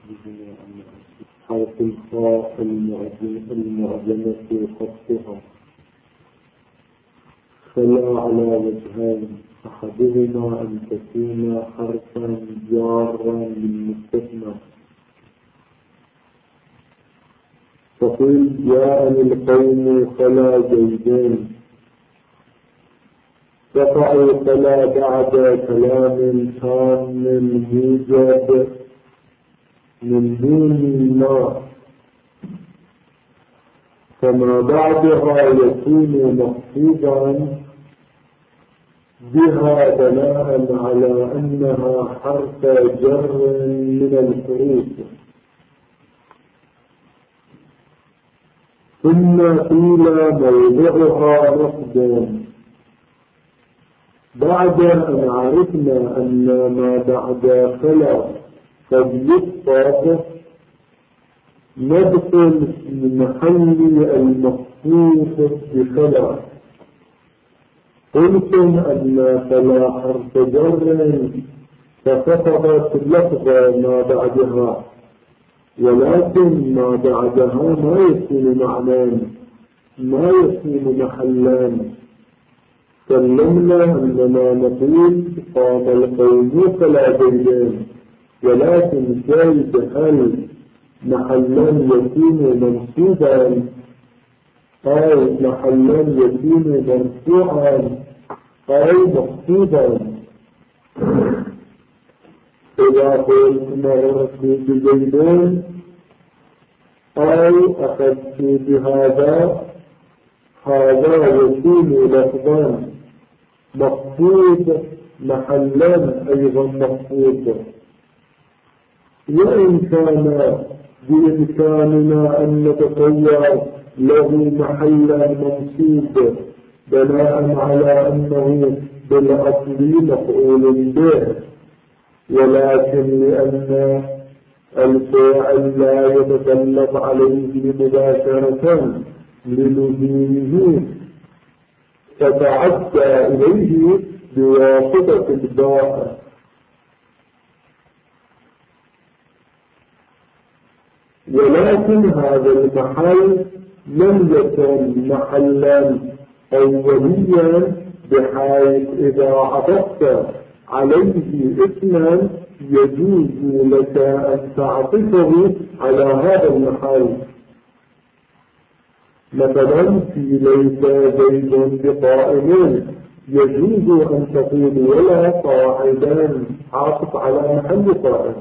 حرف الخاء المعجمة خطها خلا على وجهين، أحدهما أن تكون حرفا جارا للمستثنى، فقل جاءني القوم خلا زيدين، تقع خلا بعد كلام تام موجب من دون ما، فما بعدها يكون مقصودا بها بناء على أنها حرف جر من الحروف. ثم قيل موضعها نصب، بعد أن عرفنا أن ما بعد خلا قد يخطب، ندخل في محل المخصوص بخلا. قلتم أن خلا حرف جر فخطبت لفظ ما بعدها، ولكن ما بعدها ما يكون معنى، ما يكون محلان. سلمنا أننا نقول قام القوم خلا زيدين، ولكن جايز هل محلا يكون منصوبا أو محلا يكون مرفوعا أو مخفوضا. إذا قلت مررت بزيدين أو أخذت بهذا، هذا يكون لفظا مخفوض محلا أيضا مخفوض. وإن كان بإمكاننا أن نتصور له محلا منصوب بناء على أنه بالأصل مفعول به، ولكن لأن الفاعل لا يتسلط عليه مباشرة للزومه فتعدى إليه بواسطة الباء. ولكن هذا المحل لم يكن محلا أوليا، بحيث إذا عطفت عليه اسما يجوز لك أن تعطفه على هذا المحل. مثلا في ليس زيد بقائم يجوز أن تقول ولا قاعدا عاطف على محل قائم.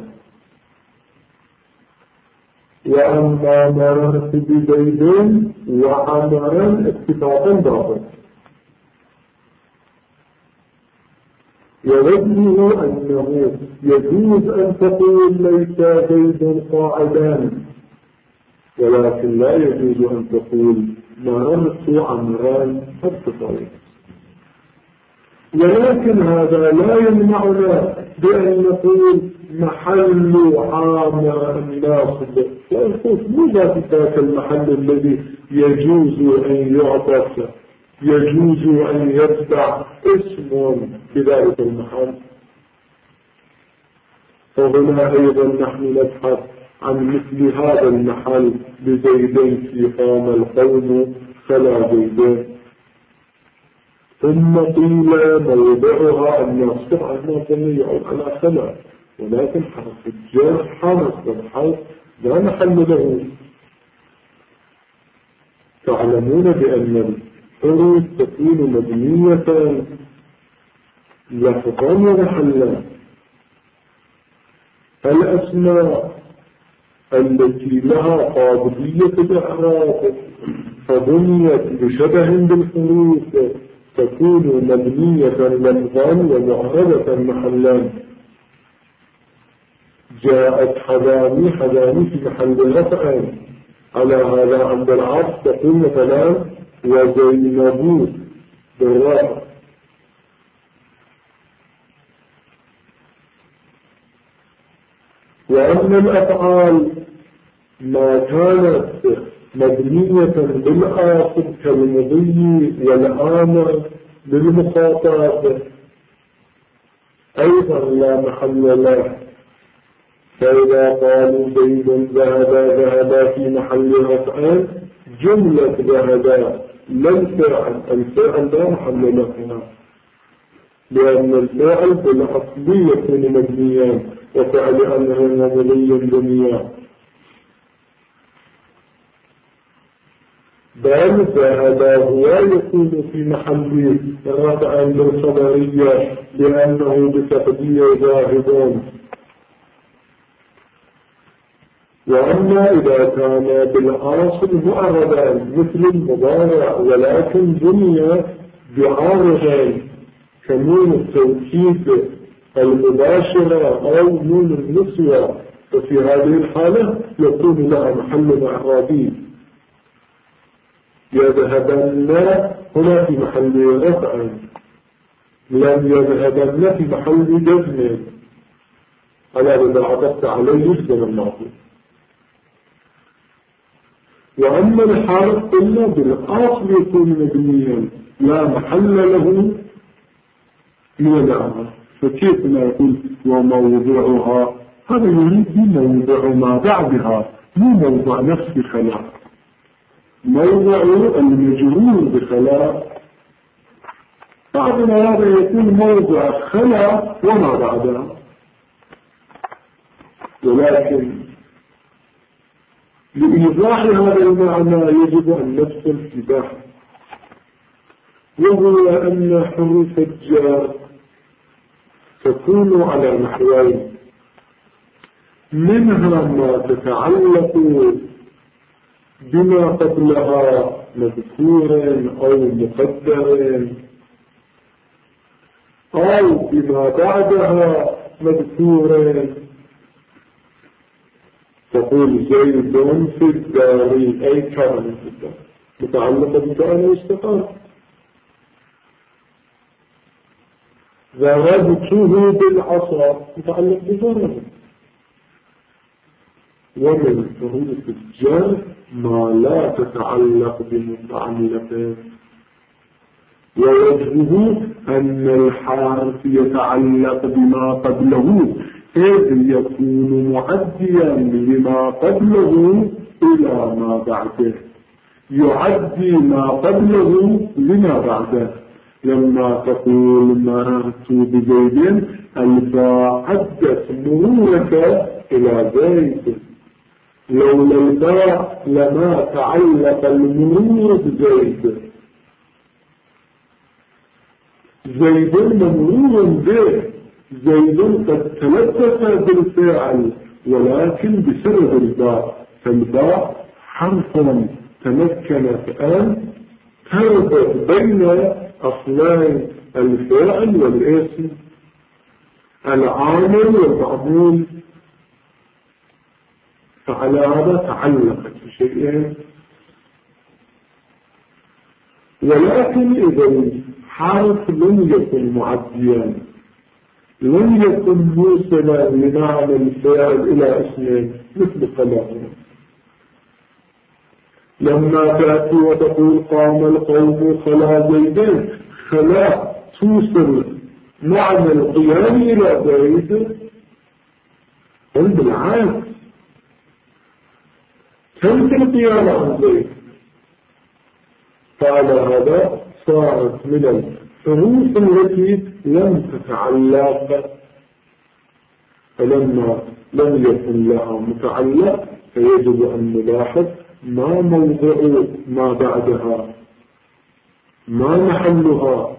وأما مررت بزيد وعمرا اتفاقا باطل. ووجهه أنه يجوز أن تقول ليس زيد قاعدا، ولكن لا يجوز أن تقول مررت عمران اتفاقا. ولكن هذا لا يمنعنا بأن نقول محل عامر ناصب، ونقول مو ذات المحل الذي يجوز أن يعطف، يجوز أن يتبع اسم بذلك المحل. فهنا أيضا نحن نبحث عن مثل هذا المحل بزيدين في قام القوم خلا زيدين. ثم قيل موضعها الناصب أنه يعود على خلا، ولكن حرف الجر حرف الحرف لا محل له. تعلمون بأن الحروف تكون مبنية لفظا ومحلا. الأسماء التي لها قابلية الإعراب فبنيت بشبه بالحروف تكون مبنية لفظا ومعربة محلا. جاءت حذامي في محل رفع، على هذا عند العرض تقول مثلا وزينبوت بالرفع. وأما الأفعال ما كانت مبنية بالآخر كالمضي والآمر بالمخاطب أيضا لا محل له، فإذا قالوا زيد ذهب في محل رفع جملة ذهب لا الفعل لا محل له هنا، لأن الفاعل بالأصل يكون مبنيا وفعل أنه مبني بنيا، بل ذهب هو يكون في محل رفع بالخبرية لأنه بتقدير ذاهبون. وأما إذا كان بالأصل معرضا مثل المضارع ولكن بني بعارض كنون التوكيد المباشرة أو نون النسوة، ففي هذه الحالة يكون لها محل إعرابي. يذهبن هنا في محل رفع، لم يذهبن في محل جزم، على إذا عطفت عليه يجزم المعطوف. وأما الحالة قلنا بالأصل يكون مبنيا لا محل له من الأعمال، فكيف ما يقول وموضعها؟ هذا يريد موضع ما بعدها، مو موضع نفس خلاء، موضع المجرور بخلاء. بعضنا هذا يكون موضع خلاء وما بعدها، ولكن لإيضاح هذا المعنى يجب أن نفصل في بحث، وهو أن حروف الجر تكون على نحوين: منها ما تتعلق بما قبلها مذكور أو مقدر، أو بما بعدها مذكور. تقول زيد في الدار أي كان في الدار، متعلقة بكان واستقام. ضربته بالعصا متعلق بضربه. ومن حروف الجر ما لا تتعلق بمتعلقه، ووجهه أن الحرف يتعلق بما قبله، إذ يكون معديا لما قبله إلى ما بعده، يعدي ما قبله لما بعده. لما تقول مررت بزيد الباء عدت مرورك إلى زيد، لولا الباء لما تعلق المرور بزيد. زيد ممرور به، زيد قد تلبس بالفعل ولكن بسبب الباء، فالباء حرف تمكن الآن تربط بين أصلين الفعل والاسم، العامل والمعمول، فعلى هذا تعلقت بشيئين. ولكن إذا حرف لم يكن معديا، لم يكن موصلا لمعنى الفعل إلى اسمين مثل خلاء، لما تأتي وتقول قام القوم خلا زيدين، خلا توصل معنى القيام إلى زيد، بل بالعكس تنسى القيام عن زيد. فعلى هذا صارت من الحروف التي لم تتعلق، فلما لم يكن لها متعلق فيجب أن نلاحظ ما موضع ما بعدها، ما محلها.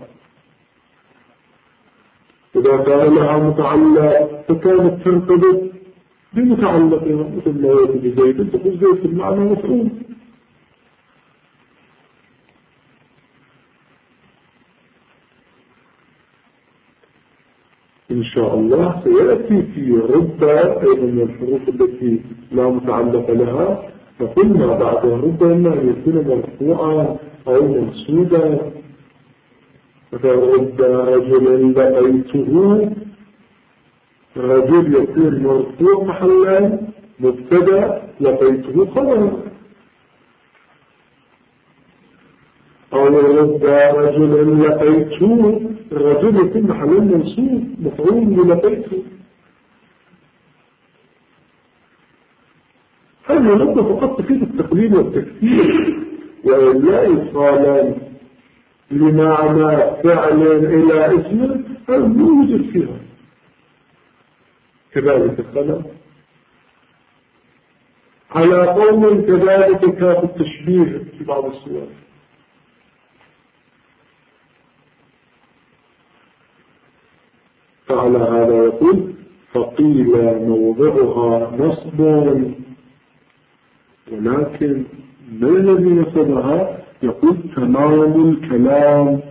إذا كان لها متعلق فكانت ترتبط بمتعلقها، مثل ما يجب زيد تقول زيد في المعنى مفعول. إن شاء الله سيأتي في رب أيضا من الحروف التي لا متعلق لها، فقلنا بعد رب إما أن يكون مرفوعا أو منصوبا. فرب رجل لقيته، رجل يكون مرفوع محلا مبتدأ، لقيته خبر. أو رب رجل لقيته، الرجل يكون محل منصوب مفعول للقيته. هذه نقطة فقط تفيد التقليل والتكثير، ولا إيصالا لمعنى فعل إلى اسم هذا يوجد فيها. كذلك الخلق على قوم كذلك كاف التشبيه في بعض الصور. فعلى هذا يقول فقيل موضعها نصب، ولكن ما الذي نصبها؟ يقول تمام الكلام،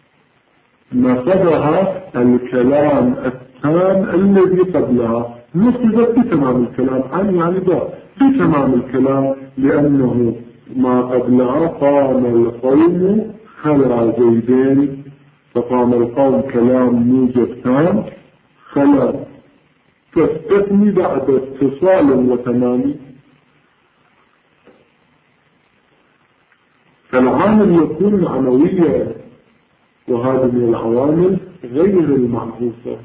نصبها الكلام التام الذي قبلها، نصبت بتمام الكلام يعني بتمام الكلام، لأنه ما قبلها قام القوم خلع زيدين، فقام القوم كلام موجب تام خلع، تستثني بعد اتصال وتمام. فالعامل يكون معنويا، وهذا من العوامل غير المعروفة،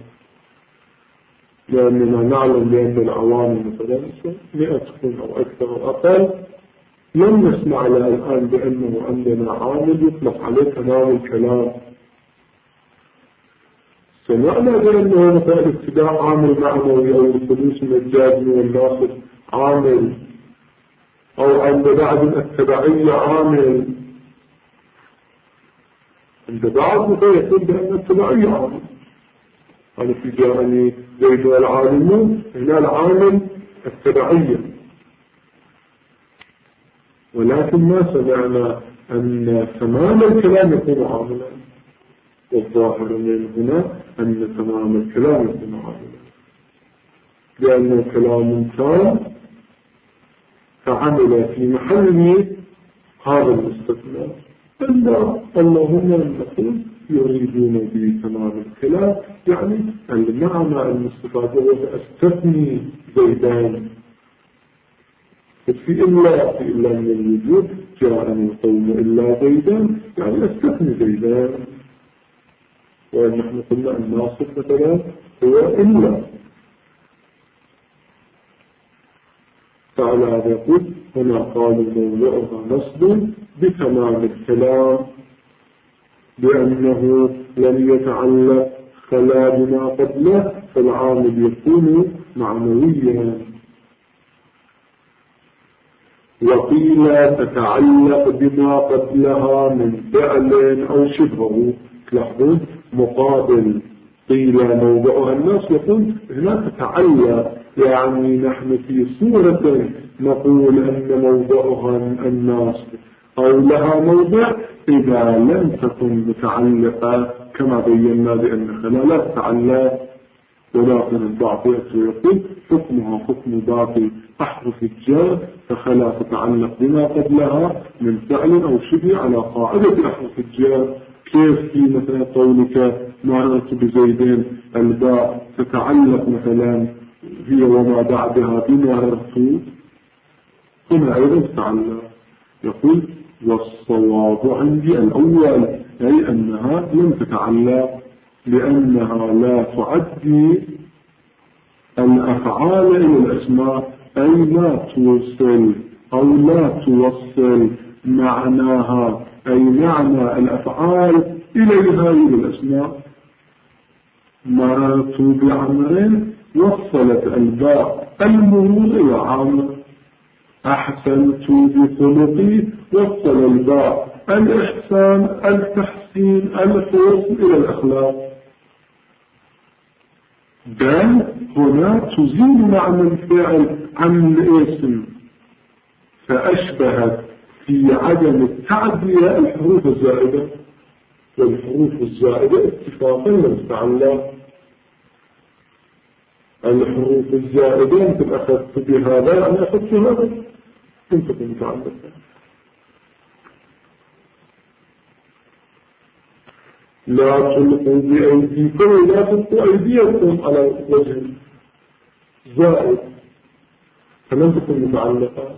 لأننا نعلم بأن العوامل مثلا 100 أو أكثر أو أقل، لم نسمع لها الآن بأنه عندنا عامل يطلق عليه تمام الكلام. سمعنا بأنه مثلا ابتداء عامل معنوي أو الخلوص من الجازم والناصب عامل، أو عند بعض التبعية عامل، عند بعض مثلا يقول بأن التبعية عامل، أنا في جاءني زيد العالمون، هنا العامل التبعية، ولكن ما سمعنا أن تمام الكلام يكون عاملا، والظاهر من هنا أن تمام الكلام يكون عاملا، لأنه كلام تام فعمل في محله هذا الاستثناء، إلا اللهم نقول يريدون بتمام الكلام يعني المعنى المستفاد هو استثني زيدان، في إلا من الوجود جاءني القوم إلا زيدان يعني استثني زيدان، ونحن قلنا الناصب مثلا هو إلا. فعلى هذا يقول هنا قال موضوعها نصب بتمام الكلام، لأنه لم يتعلق خلا بما قبله، فالعامل يكون معنويا. وقيل تتعلق بما قبلها من فعل أو شبهه، تلاحظون مقابل قيل موضعها الناس، يقول هنا تتعلق، يعني نحن في صورة نقول أن موضعها الناس أو لها موضع إذا لم تكن متعلقة، كما بينا بأن خلا لا تتعلق، ولكن البعض يقول حكمها حكم باقي أحرف الجر، فخلا تتعلق بما قبلها من فعل أو شبه على قاعدة أحرف الجر. كيف في مثلا قولك مررت بزيدين الباء تتعلق مثلا هي وما بعدها بمررت، هنا أيضا تتعلق. يقول والصواب عندي الأول، أي أنها لم تتعلق، لأنها لا تعدي الأفعال إلى الأسماء، أي لا توصل أو لا توصل معناها، أي معنى الأفعال إليها إلى الأسماء. مررت بعمر وصلت الباء المرور إلى عمر، أحسنت بخلقي وصل الباء الإحسان التحسين الحسن إلى الأخلاق. بل هنا تزيل معنى الفعل عن الاسم، فأشبهت في عدم التعدية الحروف الزائدة، والحروف الزائدة اتفاقا لم تتعلق. الحروف الزائدة أنت أخذت بهذا أنا أخذت هذا، أنت متعلقة. لا تلقوا بأيديكم، لا تلقوا أيديكم على وجه زائد، فلم تكن متعلقة.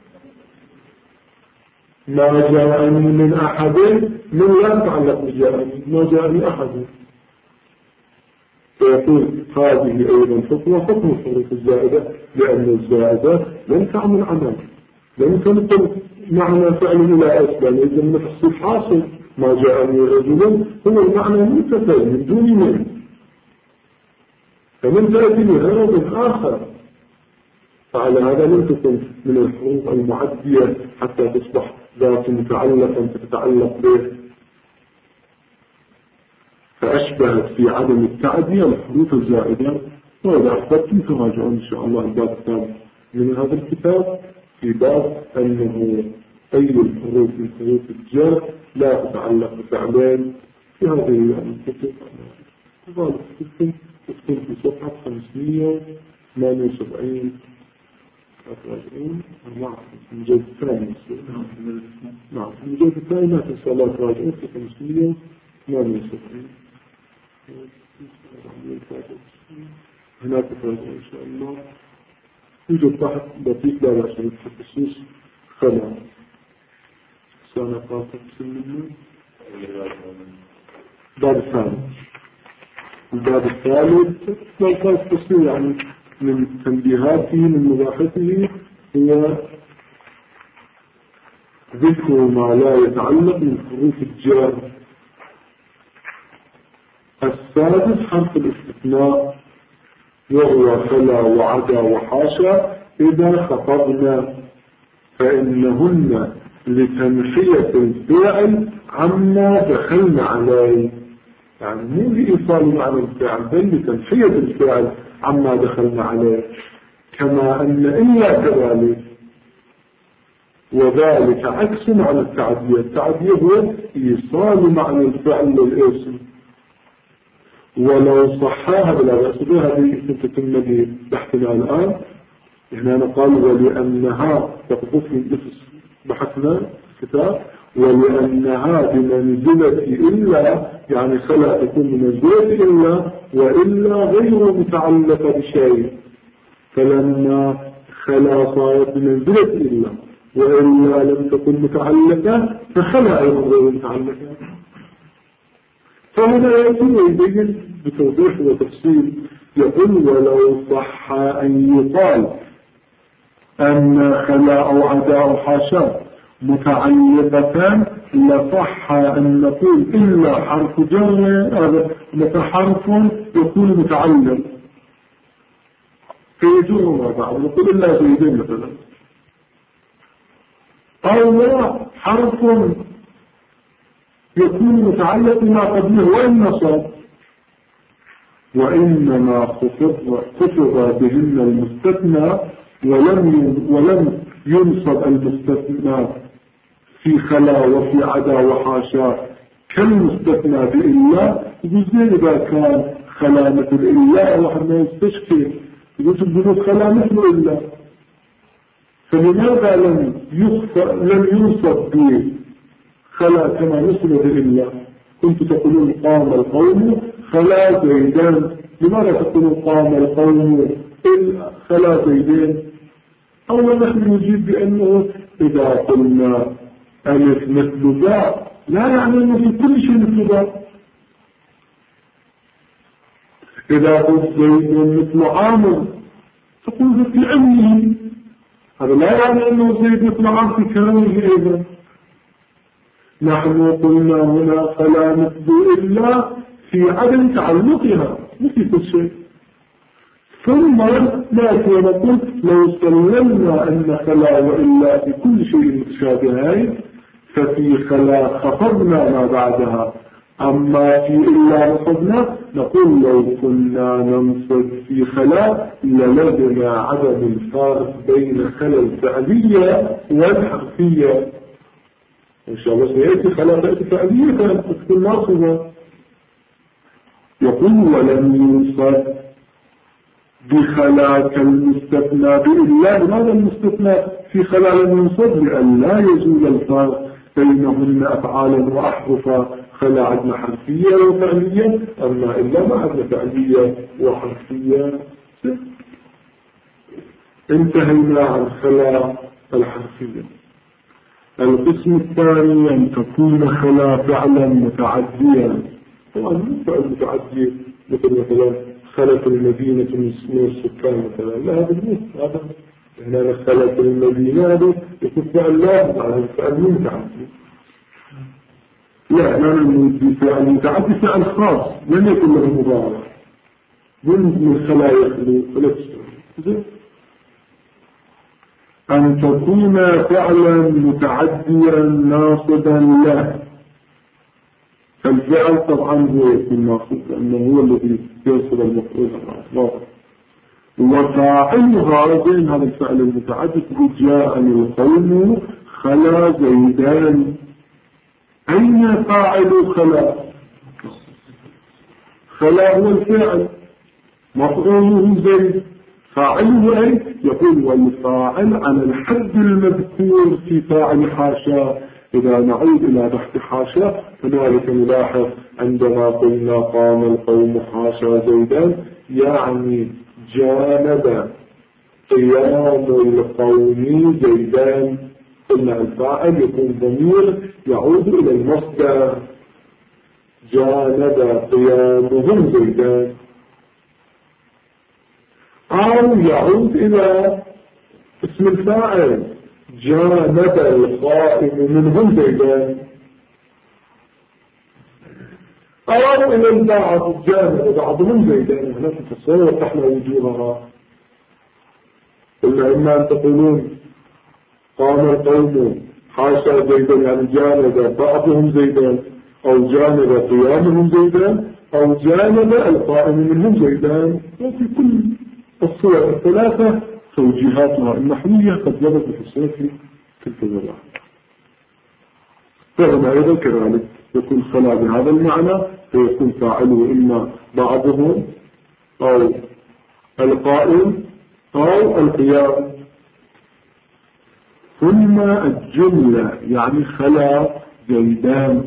ما جاءني من أحد من لا يتعلق بجاءني، ما جاءني أحد، فيقول هذه أيضا حكم الحروف الزائدة لأن الزائدة لم تعمل عمل، لم تنقل معنى فعل إلى أسفل، إذا النفس الحاصل ما جاءني رجل هو المعنى منتفى من دون من، فمن تأتي لغرض آخر، فعلى هذا لم تكن من الحروف المعدية حتى تصبح ذات متعلقا تتعلق به، فأشبهت في عدم التعدية الحروف الزائدة. وإذا أحببتم تراجعون إن شاء الله الباب الثاني من هذا الكتاب في باب أنه أي الحروف من حروف الجر لا تتعلق بفعلين في هذه الكتب. غالب تكون في صفحة 578 أتراجعون مع المجلد الثاني. نعم المجلد الثاني ما تنسى الله تراجعون في 578 هناك تراجعون إن شاء الله. يوجد بحث لطيف لا بأس به في خصوص خلا سنة قاطع منه. الباب الثالث لا تصير يعني من تنبيهاته من مباحثه هو ذكر ما لا يتعلق من حروف الجر. السادس حرف الاستثناء وهو خلا وعدا وحاشا إذا خفضنا، فإنهن لتنحية الفعل عما دخلنا عليه، يعني مو لإيصال معنى الفعل بل لتنحية الفعل عما دخلنا عليه، كما أن إلا كذلك، وذلك عكس على التعدية. التعدية هو إيصال معنى الفعل للاسم، ولو صحاها بلا بأس بها هذه تتم بحثنا الآن. هنا قال ولأنها تقضف نفس بحثنا الكتاب، ولأنها بمنزلة إلا يعني خلا تكون بمنزلة إلا وإلا غير متعلقة بشيء، فلما خلا صارت بمنزلة إلا وإلا لم تكن متعلقة فخلا أيضا غير متعلقة. فهنا يأتي ويبين بتوضيح وتفصيل، يقول ولو صح أن يقال أن خلا أو عدا أو حاشا متعلقتان لصح أن نقول إلا حرف جر حرف يكون متعلق فيجر ما بعد، نقول إلا زيدين مثلا، أو حرف يكون متعلق ما قبله وإن نصب، وإنما خفض بهن المستثنى ولم ينصب المستثنى في خلا وفي عدا وحاشا كالمستثنى بإلا. يقول إذا كان خلا مثل إلا واحد ما يستشكي يقول تبدو خلا مثل إلا، فلماذا لم ينصب به خلا كما نصب بإلا؟ كنت تقولون قام القوم خلا زيدان، لماذا تقولون قام القوم خلا زيدان؟ أولا نحن نجيب بأنه إذا قلنا ألف مثل باء لا يعني أنه في كل شيء مثل باء. إذا قلت زيد مثل عامر تقول في علمه، هذا لا يعني أنه زيد مثل عامر في كلامه أيضا. نحن قلنا هنا خلا مثل إلا في عدم تعلقها مو في كل شيء، ثم نأتي ونقول لو سلمنا أن خلا وإلا في كل شيء متشابهين ففي خلا خفضنا ما بعدها، أما في إلا نصبنا نقول لو كنا ننصب في خلا للزم عدم الفارق بين خلا الفعلية والحرفية. إن شاء الله سيأتي خلا تأتي فعلية تكون ناصبة. يقول ولم ينصب بخلا كالمستثنى بإلا، لماذا المستثنى في خلا لم ينصب؟ لأن لا يزول الفارق بينهن أفعالا وأحرفا، خلا عدنا حرفية وفعلية، أما إلا ما عدنا فعلية وحرفية. انتهينا عن خلا الحرفية. القسم الثاني أن تكون خلا فعلا متعديا. طبعا فعل متعدي مثلا خلت المدينة من السكان مثلا، لا هذا الموت، هذا هنا خلت المدينة هذا يكون فعل لازم على فعل متعدي. لا نريد بفعل متعدي، فعل خاص لم يكن له مضارع من خلايا فلا أن تكون فعلا متعديا ناصبا له. فالفعل طبعا هو يكون ناصب لأنه هو الذي ينصب المفعول على وفاعلها بين هذا الفعل المتعدد جاءني القوم خلا زيدان. أين فاعل خلا؟ خلا هو الفعل، مفعوله زيد، فاعله أي؟ يقول والفاعل على الحد المذكور في فاعل حاشا. إذا نعود إلى بحث حاشا هنالك نلاحظ عندما قلنا قام القوم حاشا زيدان يعني جانب قيام القوم زيدان. قلنا الفاعل يكون ضمير يعود إلى المصدر، جانب قيامهم زيدان، أو يعود إلى اسم الفاعل جانب القائم منهم زيدان، أو إلى البعض جانب بعضهم زيدان. هنا تتصور وضحنا وجوهها. قلنا إما أن تقولون قام القوم حاشا زيدان يعني جانب بعضهم زيدان، أو جانب قيامهم زيدان، أو جانب القائم منهم زيدان. وفي كل الصور الثلاثة توجيهاتها النحوية قد جبت بحسنة في تلك الوضع. فهنا أيضا كذلك يكون خلا بهذا المعنى، فيكون فاعله إما بعضهم أو القائم أو القيام. ثم الجملة يعني خلا زيدان.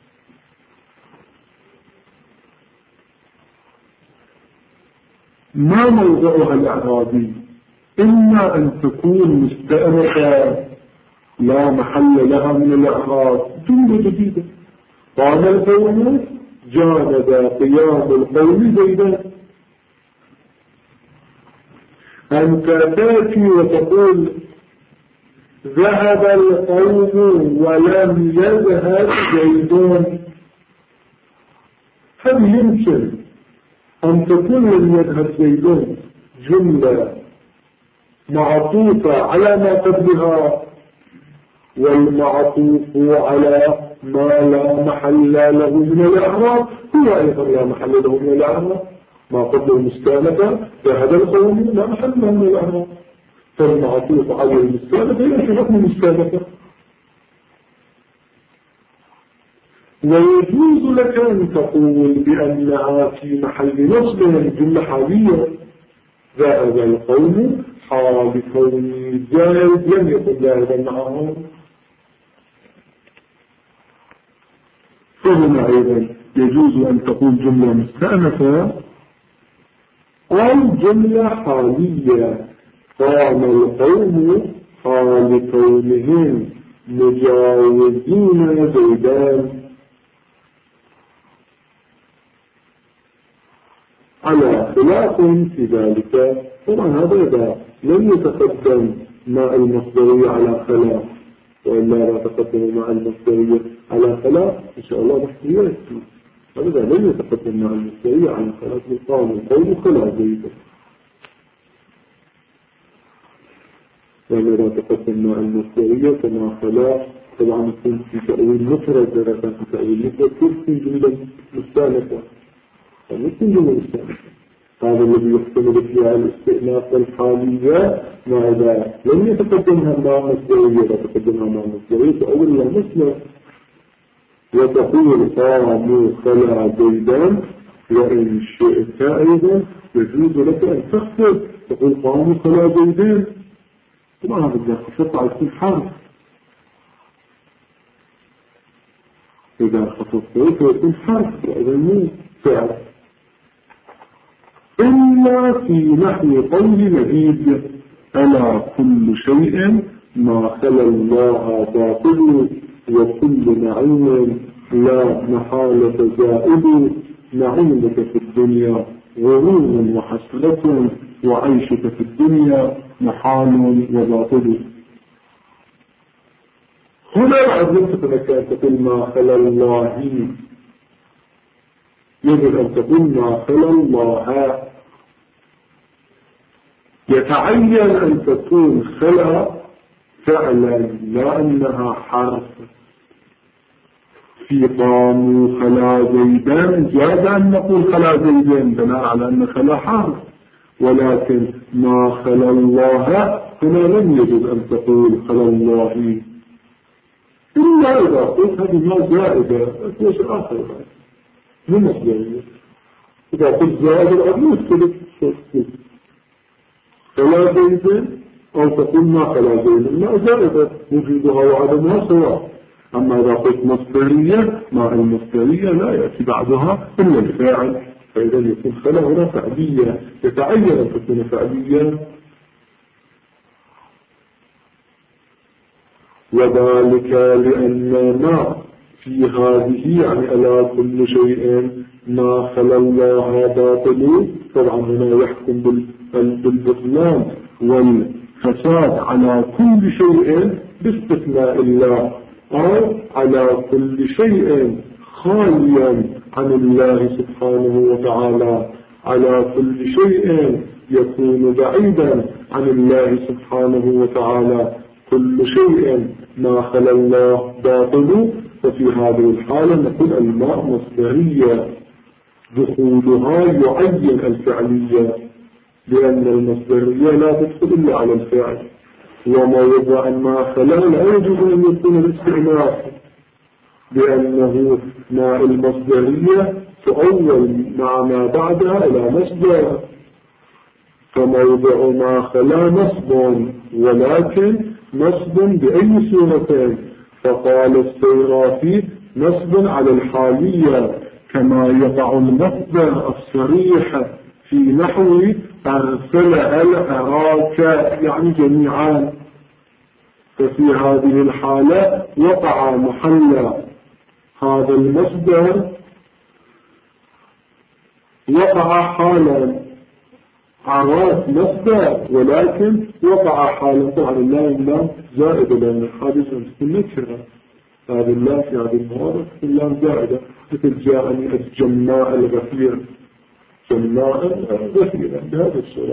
ما موضعها الإعرابي؟ إما أن تكون مستأنفة لا محل لها من الإعراب، جملة جديدة، قام القوم جانب قيام القوم زيدان. أنت تأتي وتقول ذهب القوم ولم يذهب زيدون، هل يمكن أن تكون لم يذهب زيدون جملة معطوفة على ما قبلها، والمعطوف على ما لا محل له من الإعراب هو أيضا لا محل له من الإعراب؟ ما قبله مستأنفة ذهب القوم لا محل له من الإعراب، فالمعطوف على المستأنفة يأتي حكم مستأنفة. ويجوز لك أن تقول بأنها في محل نصب جملة حالية، ذهب القوم حال كوني زائد لم يكن ذاهبا معهم. فهنا أيضا يجوز أن تقول جملة مستأنفة أو جملة حالية، قام القوم حال كونهم مجاوزين زيدان، على خلاف في ذلك. طبعا هذا إذا لم يتقدم مع المصدرية على خلاف، وإلا لا تقدم مع المصدرية على خلاف إن شاء الله محتويات. هذا لم يتقدم مع المصدرية على خلاف قام القوم خلاف زيدان، وإذا تقدم مع المصدرية كما خلاف طبعا يكون في تأويل مفرد، إذا كان في تأويل مفرد تكون جملة مستأنفة، فممكن جملة مستأنفة. هذا الذي يحتمل فيها الاستئناف الحالية ما إذا لم يتقدمها مع مصدرية، إذا تقدمها مع مصدرية تأول لها مثل وتقول قاموا خلا زيدان. وإن شئت أيضا يجوز لك أن تخفض تقول قاموا خلا زيدان، طبعا هذا إذا خفضت على كل حرف، إذا خفضت فيكون حرف وإذا مو فعل. إلا في نحو قول نبيل ألا كل شيء ما خلا الله باطل، وكل نعيم لا محالة زائد، نعيمك في الدنيا غرور وحسرة وعيشك في الدنيا محال وباطل. هنا بعد يمكن لك أن تقول ما خلا الله، يجب أن تقول ما خلا الله. يتعين أن تكون خلا فعلا لا أنها حرف. في قاموا خلا زيدان جاز أن نقول خلا زيدان بناء على أن خلا حرف، ولكن ما خلا الله هنا لم يجب أن تقول خلا الله إلا إذا قلت هذه ما زائدة أكوش آخر من مصدرية. إذا قلت زائدة الأرض يختلف خلا زيدان أو تقول ما خلا زيدان ما زائدة وجودها وعدمها سواء. أما إذا قلت مصدرية مع المصدرية لا يأتي بعدها إلا الفاعل، فإذا يكون خلا هنا فعلية، يتعين أن تكون فعلية. وذلك لأن ما في هذه يعني ألا كل شيء ما خلا الله باطل. طبعا هنا يحكم بالبطلان والفساد على كل شيء باستثناء الله، أو على كل شيء خاليا عن الله سبحانه وتعالى، على كل شيء يكون بعيدا عن الله سبحانه وتعالى. كل شيء ما خلا الله باطل. وفي هذه الحالة نقول الماء مصدرية دخولها يعين الفعلية، لأن المصدرية لا تدخل إلا على الفعل، وموضع ما خلا لا يجوز أن يكون الاستئناف، لأنه ماء المصدرية تؤول مع ما بعدها إلى مصدر، فموضع ما خلا نصب، ولكن نصب بأي صورتين. فقال السيرافي نصب على الحالية كما يقع المصدر الصريح في نحو أرسل أراك يعني جميعا. ففي هذه الحالة وقع محل هذا المصدر، وقع حالا عراف مصدر، ولكن وقع حالا. طبعا اللام زائدة لأن الحادثة تكون نكرة، هذه اللام في هذه المواضع اللام زائدة، مثل جاءني الجماء الغفير، جماء غفيرا بهذه الصورة.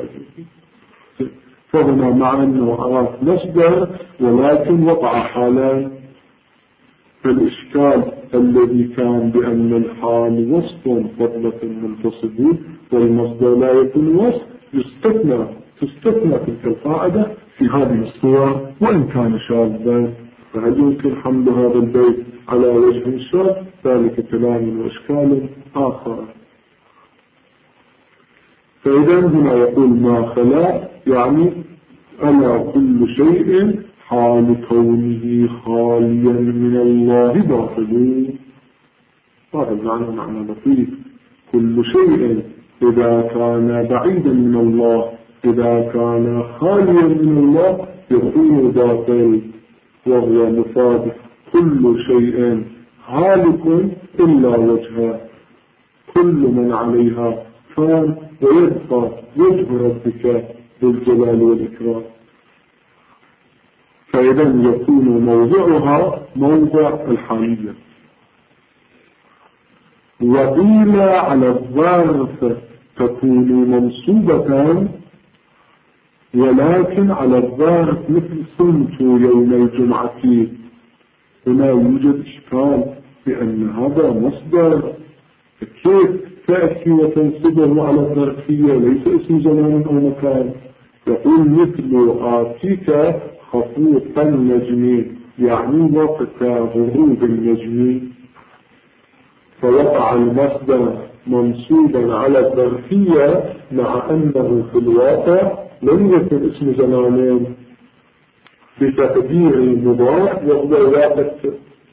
فهنا مع أنه عراف مصدر ولكن وقع حالا. فالإشكال الذي كان بأن الحال وصف فضلة منتصب والمصدر لا يكون وصف تستثنى تلك القاعدة في هذه الصور وإن كان شاذا. فهل يمكن حمل هذا البيت على وجه الشاذ؟ ذلك كلام وإشكال آخر. فإذا هنا يقول ما خلا يعني ألا كل شيء حال كونه خاليا من الله باطل. هذا المعنى معنى لطيف. كل شيء إذا كان بعيدا من الله، إذا كان خاليا من الله يكون باطل، وهو مفاد كل شيء هالك إلا وجهه، كل من عليها فان ويبقى وجه ربك بالجلال والإكرام. فإذا يكون موضعها موضع الحالية. وقيل على الظرف تكون منصوبة، ولكن على الظرف مثل صمت يوم الجمعة. هنا يوجد إشكال بأن هذا مصدر، كيف تأتي وتنصبه على الظرفية؟ ليس اسم زمان أو مكان. يقول مثل آتيك خفوق النجم يعني وقت غروب النجم، فوقع المصدر منصوبا على الظرفية مع أنه في الواقع لم يكن اسم زمانين بتقدير المضاف وهو وقت.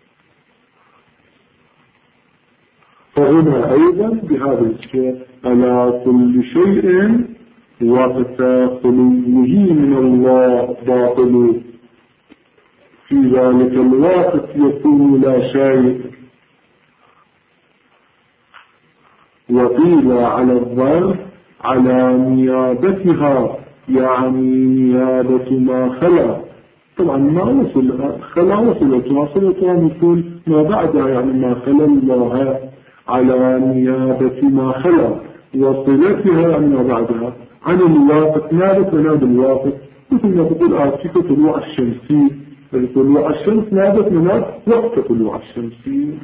فهنا أيضا بهذا الشيء على كل شيء وقت خلوه من الله باطل. في ذلك الوقت يكون لا شيء، وقيل على الظرف على نيابتها، يعني نيابة ما خلا. طبعا ما وصل خلا وصلتها مثل ما بعدها، يعني ما خلا الله، على نيابة ما خلا وصلتها يعني ما بعدها عن الوافق. نابت وناب الوافق، مثل ما تقول آتيك طلوع الشمسي، طلوع الشمس نابت وناب وقت طلوع الشمسي.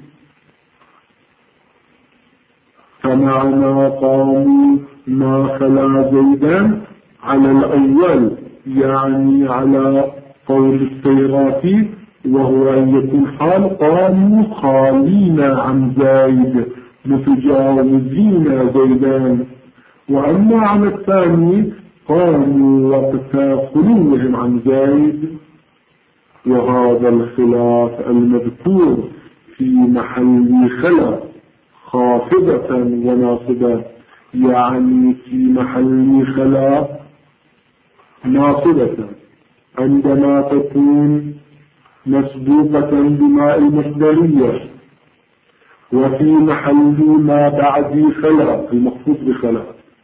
فمعنى قاموا ما خلا زيدا على الأول، يعني على قول السيرافي، وهو أن يكون حال قاموا خالين عن زايد متجاوزين زيدان. وأما على الثاني قاموا وقت خلوهم عن زايد. وهذا الخلاف المذكور في محل خلا خافضة وناصبة، يعني في محل خلا ناصبة عندما تكون مسبوقة بماء المصدرية، وفي محل ما بعد خلا المخصوص بخلا.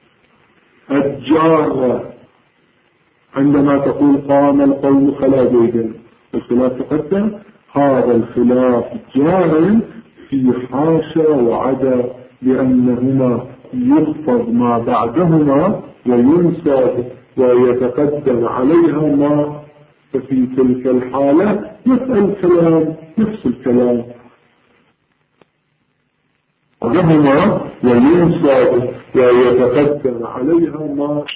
الجارة عندما تقول قام القوم خلا زيدا، الخلاف تقدم، هذا الخلاف جار في حاشا وعدا، لأنهما يخفض ما بعدهما وينسب ويتقدم عليها ما. ففي تلك الحالة يسأل كلام نفس الكلام بعدهما وينسب ويتقدم عليها ما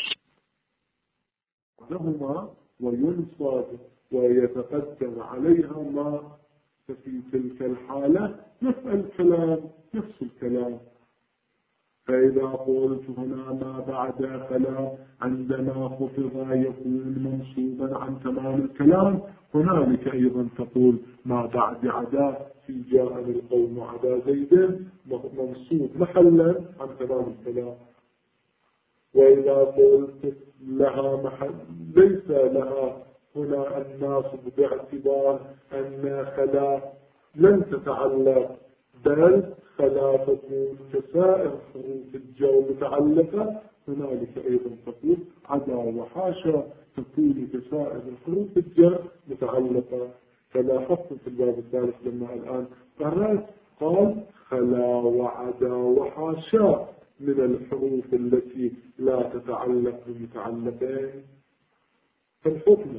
بعدهما وينسب ويتقدم عليها ما. ففي تلك الحالة يسأل كلام نفس الكلام. فإذا قلت هنا ما بعد خلا عندما خفض يكون منصوبا عن تمام الكلام، هنالك أيضا تقول ما بعد عدا في جاء القوم عدا زيد منصوب محلا عن تمام الكلام. وإذا قلت لها محل ليس لها هنا الناصب باعتبار أن خلا لن تتعلق، بل خلا تكون كسائر حروف الجر متعلقة، هنالك أيضا تقول عدا وحاشا تكون كسائر حروف الجر متعلقة. فلاحظت في الباب الثالث لما الآن قرأت قال خلا وعدا وحاشا من الحروف التي لا تتعلق بمتعلقين فالحكم.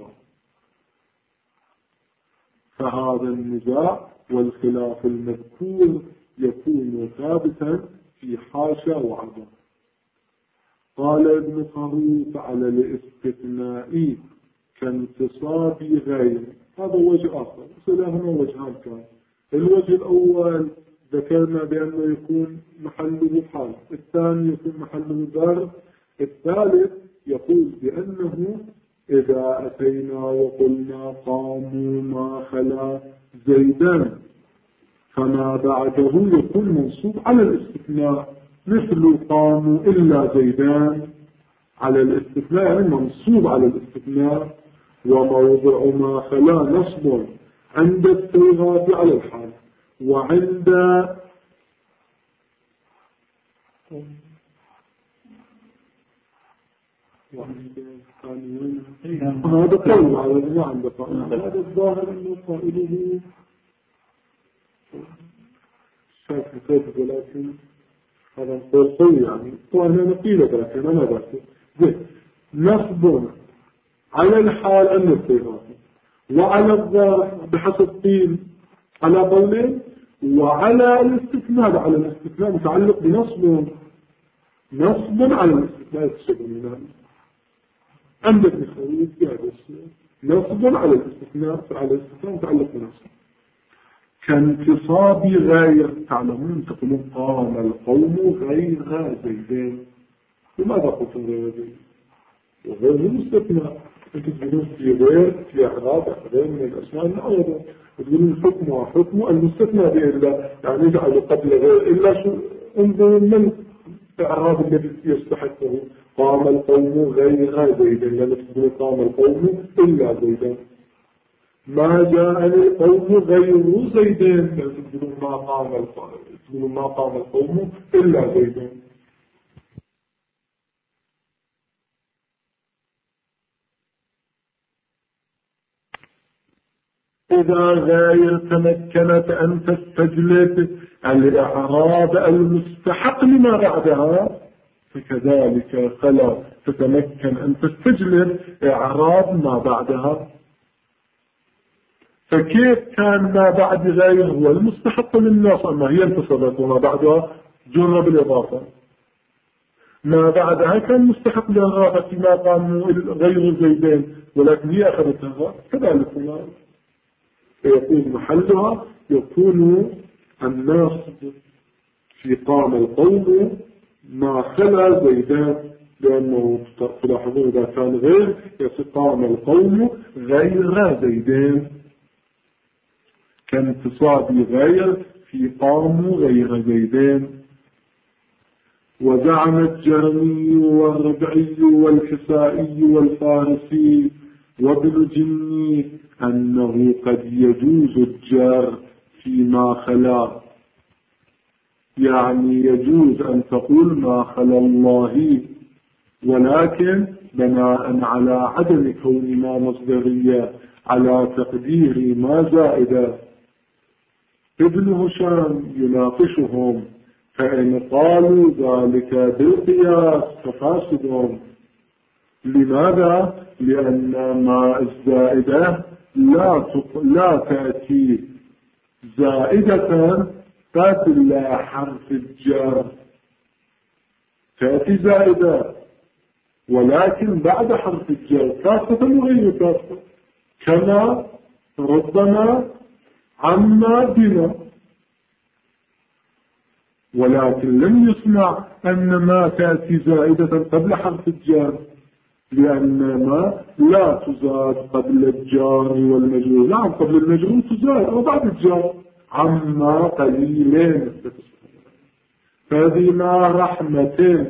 فهذا النزاع والخلاف المذكور يكون ثابتا في حاشا وعدا. قال ابن خروف على الاستثناء كانتصاب غير، هذا وجه آخر، هنا وجهان كان. الوجه الأول ذكرنا بأنه يكون محله حال، الثاني يكون محله ظرف، الثالث يقول بأنه إذا أتينا وقلنا قاموا ما خلا زيدان فما بعده يكون منصوب على الاستثناء، مثل قاموا إلا زيدان على الاستثناء، يعني منصوب على الاستثناء. وموضع ما خلا نصب عند الصيغة على الحال، وعند هذا قول على المعنى، هذا الظاهر أنه قائله شايف كيف، ولكن هذا قول قوي يعني، وأنا نقيل ذاك أنا ما ذاك نصب على الحال أن الصيغة، وعلى الظاهر بحسب قيل على قولين، وعلى الاستثناء، على الاستثناء متعلق بنصب، نصب على الاستثناء السبب عند ابن خليل جالس نصب على الاستثناء، على الاستثناء متعلق بنصب. كانتصاب غير، تعلمون تقولون قام القوم غير زيدين، لماذا قلتم غير زيدين؟ وغير الاستثناء، انتم تقولون في غير في اعراب غير من الاسماء المعربة، تقولون حكم المستثنى بإلا، يعني يجعل قبل غير إلا شو، انظروا من الإعراب الذي يستحقه. قام القوم غير زيدا، لأن تقولون قام القوم إلا زيدا، ما جاء القوم غير زيدين، تقولون ما قام القوم إلا زيدين. إذا غير تمكنت أن تستجلب الإعراب المستحق لما بعدها، فكذلك فلا تتمكن أن تستجلب إعراب ما بعدها. فكيف كان ما بعد غير هو المستحق للنص، أما هي انتصبت وما بعدها جر بالإضافة، ما بعدها كان مستحق للإضافة فيما قاموا غير زيدين، ولكن هي أخذتها كذلك هنا، فيكون محلها يكون الناصب في قام القوم ما خلا زيدان، لأنه تلاحظون إذا كان غير قام القوم غير زيدان، كانتصاب غير في قام غير زيدان. وزعم الجرمي والربعي والكسائي والفارسي وابن الجني أنه قد يجوز الجر فيما خلا، يعني يجوز أن تقول ما خلا الله، ولكن بناء على عدم كون ما مصدرية على تقدير ما زائدة. ابن هشام يناقشهم، فإن قالوا ذلك بالقياس ففاسدهم. لماذا؟ لأن ما الزائدة لا تأتي زائدة قبل حرف الجر، تأتي زائدة ولكن بعد حرف الجر كافة وغير كافة، كما ربما عما بنا، ولكن لم يسمع أن ما تأتي زائدة قبل حرف الجر، لأن ما لا تزاد قبل الجار والمجرور، نعم قبل المجرور تزاد وبعد الجار، عما قليلين، فبما رحمة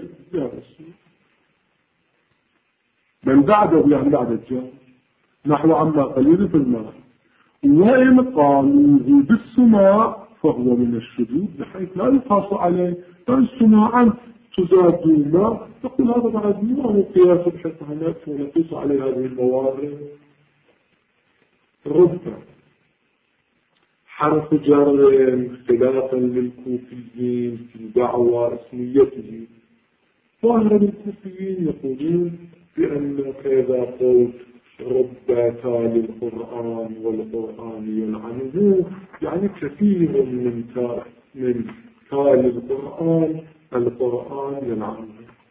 بل بعده يعني بعد الجار، نحو عما قليل في الماء. وإن قالوه بالسماع فهو من الشذوذ بحيث لا يقاس عليه، فالسماعا تزاد ما تقول هذا بعد ما هو قياس بحيث نأتي ونقيس عليه هذه الموارد. ربما حرف جر خلافا للكوفيين في دعوى اسميته، ظاهر الكوفيين يقولون بأنك إذا قلت رب تالي القرآن والقرآن يلعنه، يعني كثير من تالي القرآن يلعنه،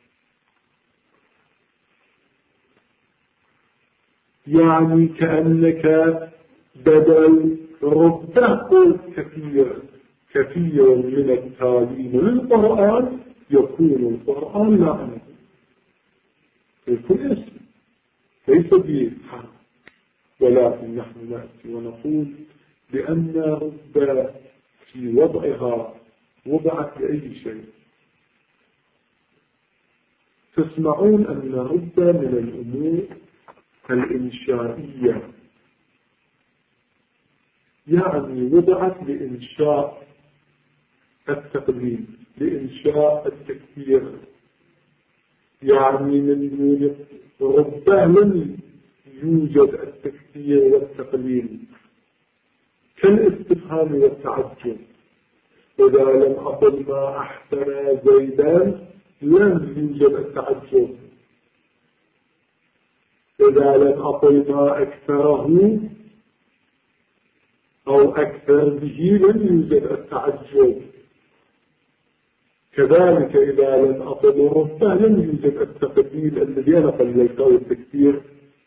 يعني كأنك بدل رب قلت كثير من التالين للقرآن يكون القرآن لعنه، يكون اسم ليس بحرف. ولكن نحن نأتي ونقول بأن رب في وضعها وضعت لأي شيء. تسمعون أن رب من الأمور الإنشائية، يعني وضعت لإنشاء التقليد، لإنشاء التكثير، يعني من دون رب لم يوجد التكثير والتقليل، كالاستفهام والتعجب. إذا لم أقل ما أحسن زيدان لم يوجد التعجب، إذا لم أقل ما أكثره أو أكثر به لم يوجد التعجب، كذلك إذا لم أقل ربه لم يوجد التقليل الذي أنا قللته والتكثير.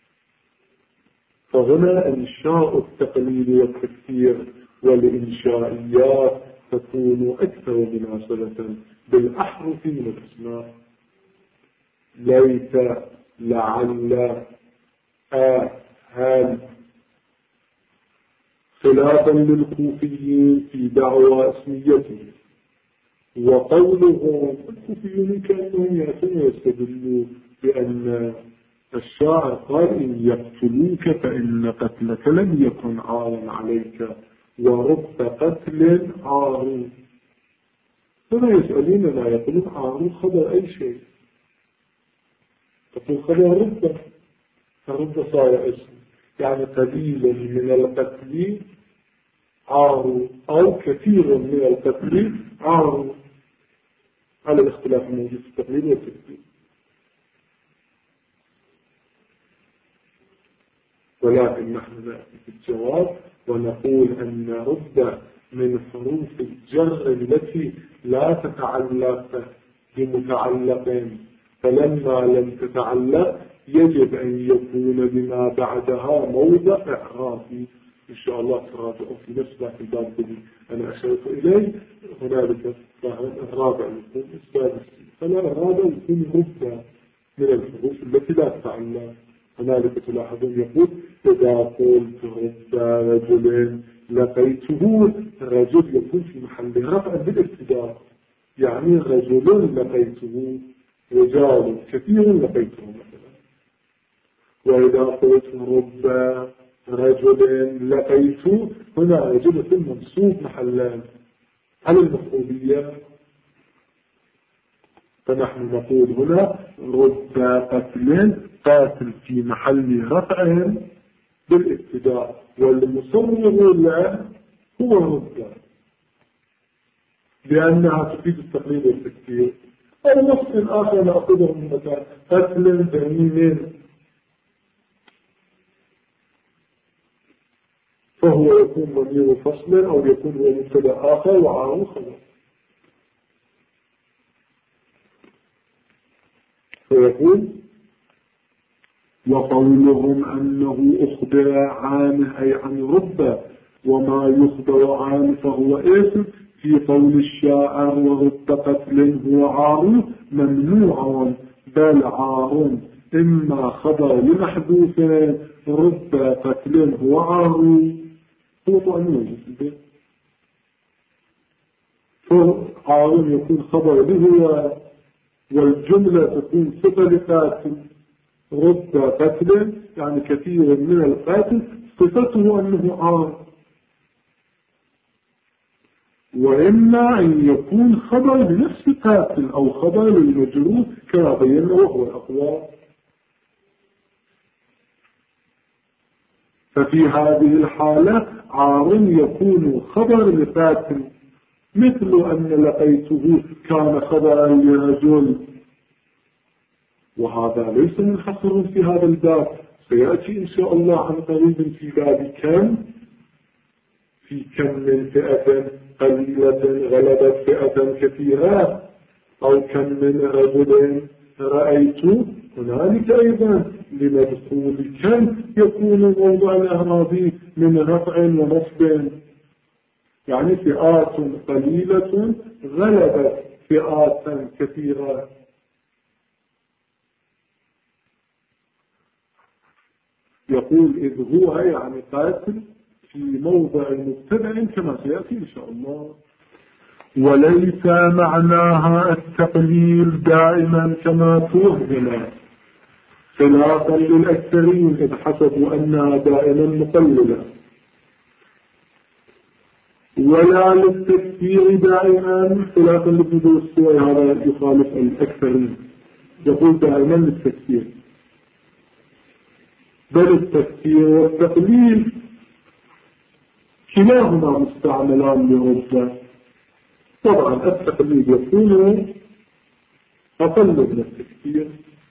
فهنا إنشاء التقليل والتكثير والإنشائيات تكون أكثر مناسبة بالأحرف من الأسماء، ليت لعل هل، خلافا للكوفيين في دعوى اسميته. وقوله الكوفيين كأنهم يأتون يستدلوا بأن الشاعر قال إن يقتلوك فإن قتلك لم يكن عارا عليك ورب قتل عار. هنا يسألوننا يقولون عار خبر أي شيء، تقول خبر رب، فرب صار اسم، يعني قليل من القتل عار أو كثير من القتل عار، على الاختلاف الموجود في التقليد والتكبير. ولكن نحن نأتي في الجواب ونقول أن رب من حروف الجر التي لا تتعلق بمتعلق، فلما لم تتعلق يجب أن يكون بما بعدها موضع إعرابي. إن شاء الله تراجعوا في نفس ذاك الباب الذي أنا أشرت إليه. هنالك الرابع يكون السادس، فلا الرابع يكون رب من الحروف التي لا تتعلق. هنالك تلاحظون يقول إذا قلت رب رجل لقيته، الرجل يكون في محل رفع بالابتداء، يعني رجل لقيته، رجال كثير لقيته مثلا. وإذا قلت رب رجل لقيت، هنا رجل في المنصوب محلان على المفعولية، فنحن نقول هنا رب قتل، قاتل في محل رفع بالابتداء، والمصور له هو رب لأنها تفيد التقليد والتكثير. أو نص آخر نأخذه من مكان قتل ذميم، فهو يكون ضمير فصل أو يكون هو مبتدأ آخر وعاره خبر، فيقول وقولهم أنه أخبر عنه أي عن رب، وما يخبر عنه فهو اسم، في قول الشاعر ورب قتل هو عار ممنوع بل عار، إما خبر لمحذوف رب قتل هو عار، هو طعنوه فعار يكون خبر به، والجملة تكون صفة لقاتل. رب قتل يعني كثير من القاتل، صفته أنه عار. وإما أن يكون خبر لنفس قاتل أو خبر للمجروح كما بينا وهو الأقوى. ففي هذه الحالة عار يكون خبر لقاتل، مثل أن لقيته كان خبرا لرجل، وهذا ليس منحصر في هذا الباب، سيأتي إن شاء الله عن قريب في باب كم، في كم من فئة قليلة غلبت فئة كثيرة، أو كم من رجل رأيت، هنالك أيضا لمدخول كم يكون موضع الأعرابي من رفع ونصب، يعني فئات قليلة غلبت فئات كثيرة. يقول إذ هو يعني قاتل في موضع مبتدأ كما سيأتي إن شاء الله. وليس معناها التقليل دائما كما توهم، خلافا للأكثرين إذ حسبوا أنها دائما مقللة، ولا للتكفير دائما خلافا لابن السوي، هذا يخالف الأكثرين، يقول دائما للتكفير، بل التكفير والتقليل كلاهما مستعملان لرجة. طبعا التقليد يكون أقل من التكفير،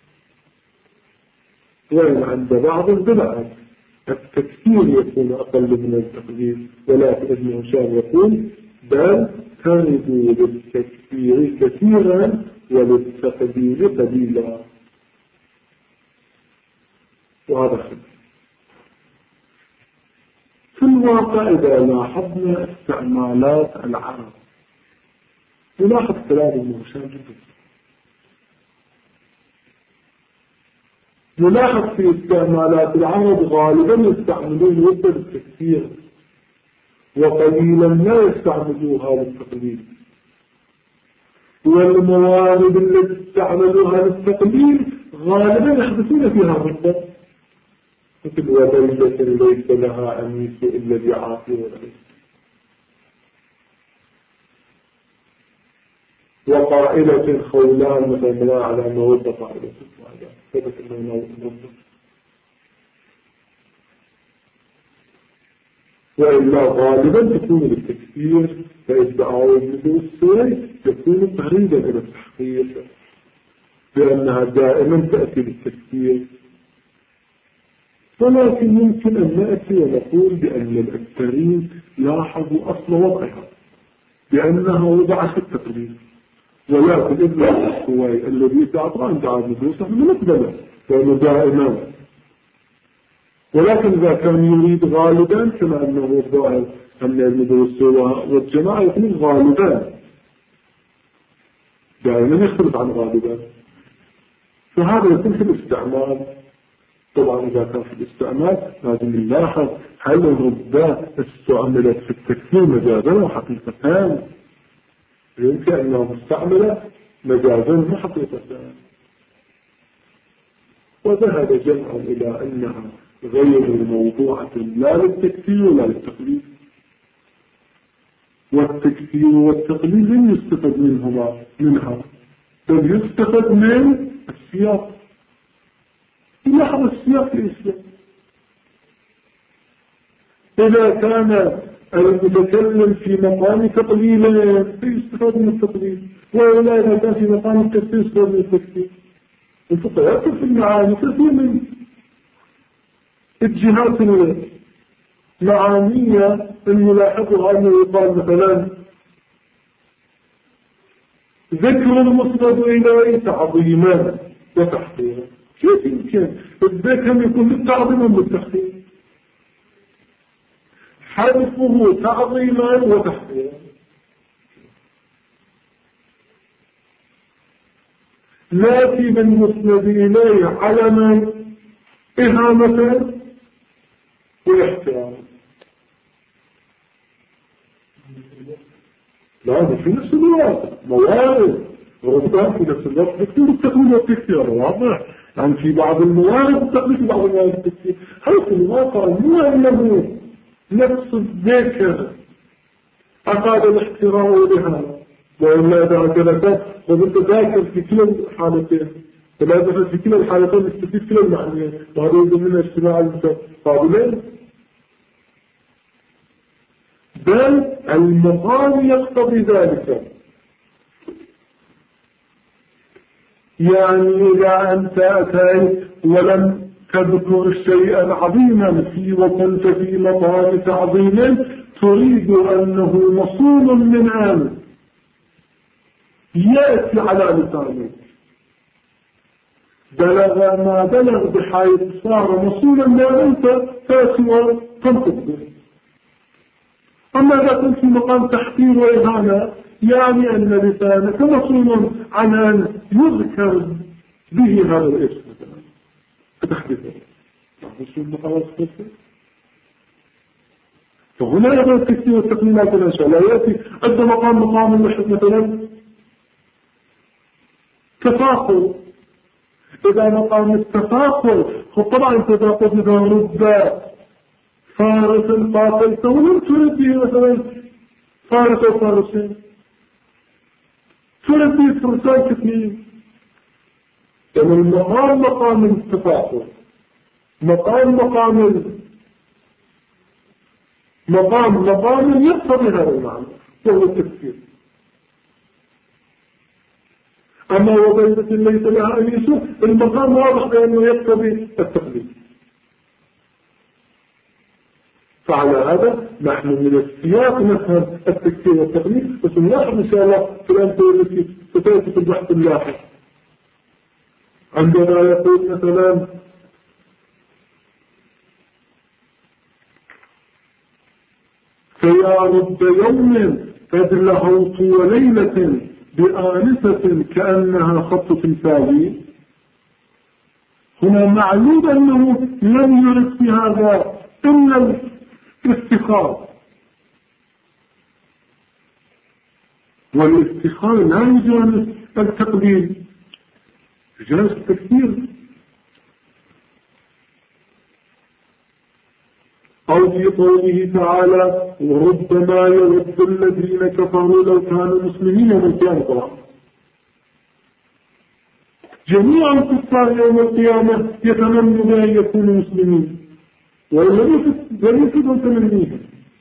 وإن عند بعض بالعكس التكفير يكون أقل من التقليد، ولكن ابن هشام يقول بل تردوا للتكفير كثيرا وللتقليد قليلا، وهذا خير. في الواقع إذا لاحظنا استعمالات العرب، نلاحظ كلام ابن هشام جدا، نلاحظ في استعمالات العرب غالبا يستعملون وحدة التكفير، وقليلا لا يستعملوها للتقليل، والموارد التي استعملوها للتقليل غالبا يحدثون فيها الردة، مثل وبيلة ليس لها أنيس إلا بعافية والعيس، وقائلة خولان مثلا على مودة قائلة ثبت أنه مودة، وإلا غالبا تكون التكفير فإدعاء ابن السوي تكون قريبة من التحقيق، لأنها دائما تأتي بالتكفير. ولكن يمكن أن نأتي ونقول بأن الأكثرين لاحظوا أصل وضعها بأنها وضعت التقليد، ولكن ابن السوي الذي تعطى عند عبد الدوسة من مقبله لأنه دائما، ولكن إذا كان يريد غالبا كما أنه الظاهر أن ابن السوي والجماعة يكون غالبا دائما يختلف عن غالبا، فهذا يكون في الاستعمال. طبعا إذا كان في الاستعمال لازم نلاحظ هل الردات استعملت في التكفير مجازا وحقيقتان، يمكن أنها مستعملة مجازا وحقيقتان. وذهب جمع إلى أنها غير موضوعة لا للتكفير ولا للتقليد، والتكفير والتقليد لن يستفد منها بل يستفد من السياق. لاحظ السياق الإسلام، إذا كان المتكلم في مقام تقليل فيستفاد من التقليد، وإلا إذا كان في مقام التكفير يستفاد من التكفير. الفقهاء في المعاني كثير من الجهات المعانية الملاحظة أنه يقال مثلا ذكر المسند إليه تعظيما وتحقيرا. كيف يمكن الذكر يكون بالتعظيم والتحقير؟ حذفه تعظيما وتحقيرا. ناتي بالمسند إليه علما إهانة واحتراما. لا في نفس الوقت موارد وربطان في نفس الوقت بكتير التقويم والتكتير واضح، يعني في بعض الموارد التقويم في بعض الموارد التكتير، حيث الواقع مو أنه نفس الذكر أقاد الاحترام والإهانة، وإلا إذا جلست وانت ذاكر في كلا الحالتين فلا دخل في كلا الحالتين استفيد كلا المعنيين، وهذا يضمن اجتماع المتقابلين. بل المقام يقتضي ذلك، يعني إذا أنت أتيت ولم تذكر شيئا عظيما فيه وكنت في مقام تعظيم تريد أنه مصون من عام يأتي على لسانك بلغ ما بلغ بحيث صار مصولا ما أنت تأتي تنطق به. أما إذا كنت في مقام تحقير وإهانة يعني أن لسانك مصون عن أن يذكر به هذا الاسم فتحدثه. فهنا يظهر التكتير والتقليلات إن شاء الله يأتي أدى مقام المشهد مثلا تفاخر. إذا مقام التفاخر طبعا تفاخر إذا رد فارس قاتلته ولم ترد به مثلا فارس أو فارسين، ترد به فرسان كثير. يعني المقام مقام التفاخر، مقام يقتضي هذا المعنى وهو التفكير. أما وبيضة ليس لها أنيس المقام واضح بأنه يقتضي التقليد. فعلى هذا نحن من السياق نفهم التكفير والتقليد، بس نلاحظ إن شاء الله في الأمثلة التي ستأتي في البحث اللاحق عندما يقول مثلا فيا رب يوم قد لهوت وليلة بآنسة كأنها خط تمثالي. هنا معلوم أنه لم يرد في هذا إلا الافتخار، والافتخار لا يجوز التقليد، جائز التكفير. أو في قوله تعالى وربما يود الذين كفروا لو كانوا مسلمين يوم القيامة. جميع الكفار يوم القيامة يتمنوا بأن يكونوا مسلمين ولم يكونوا تمنيهم،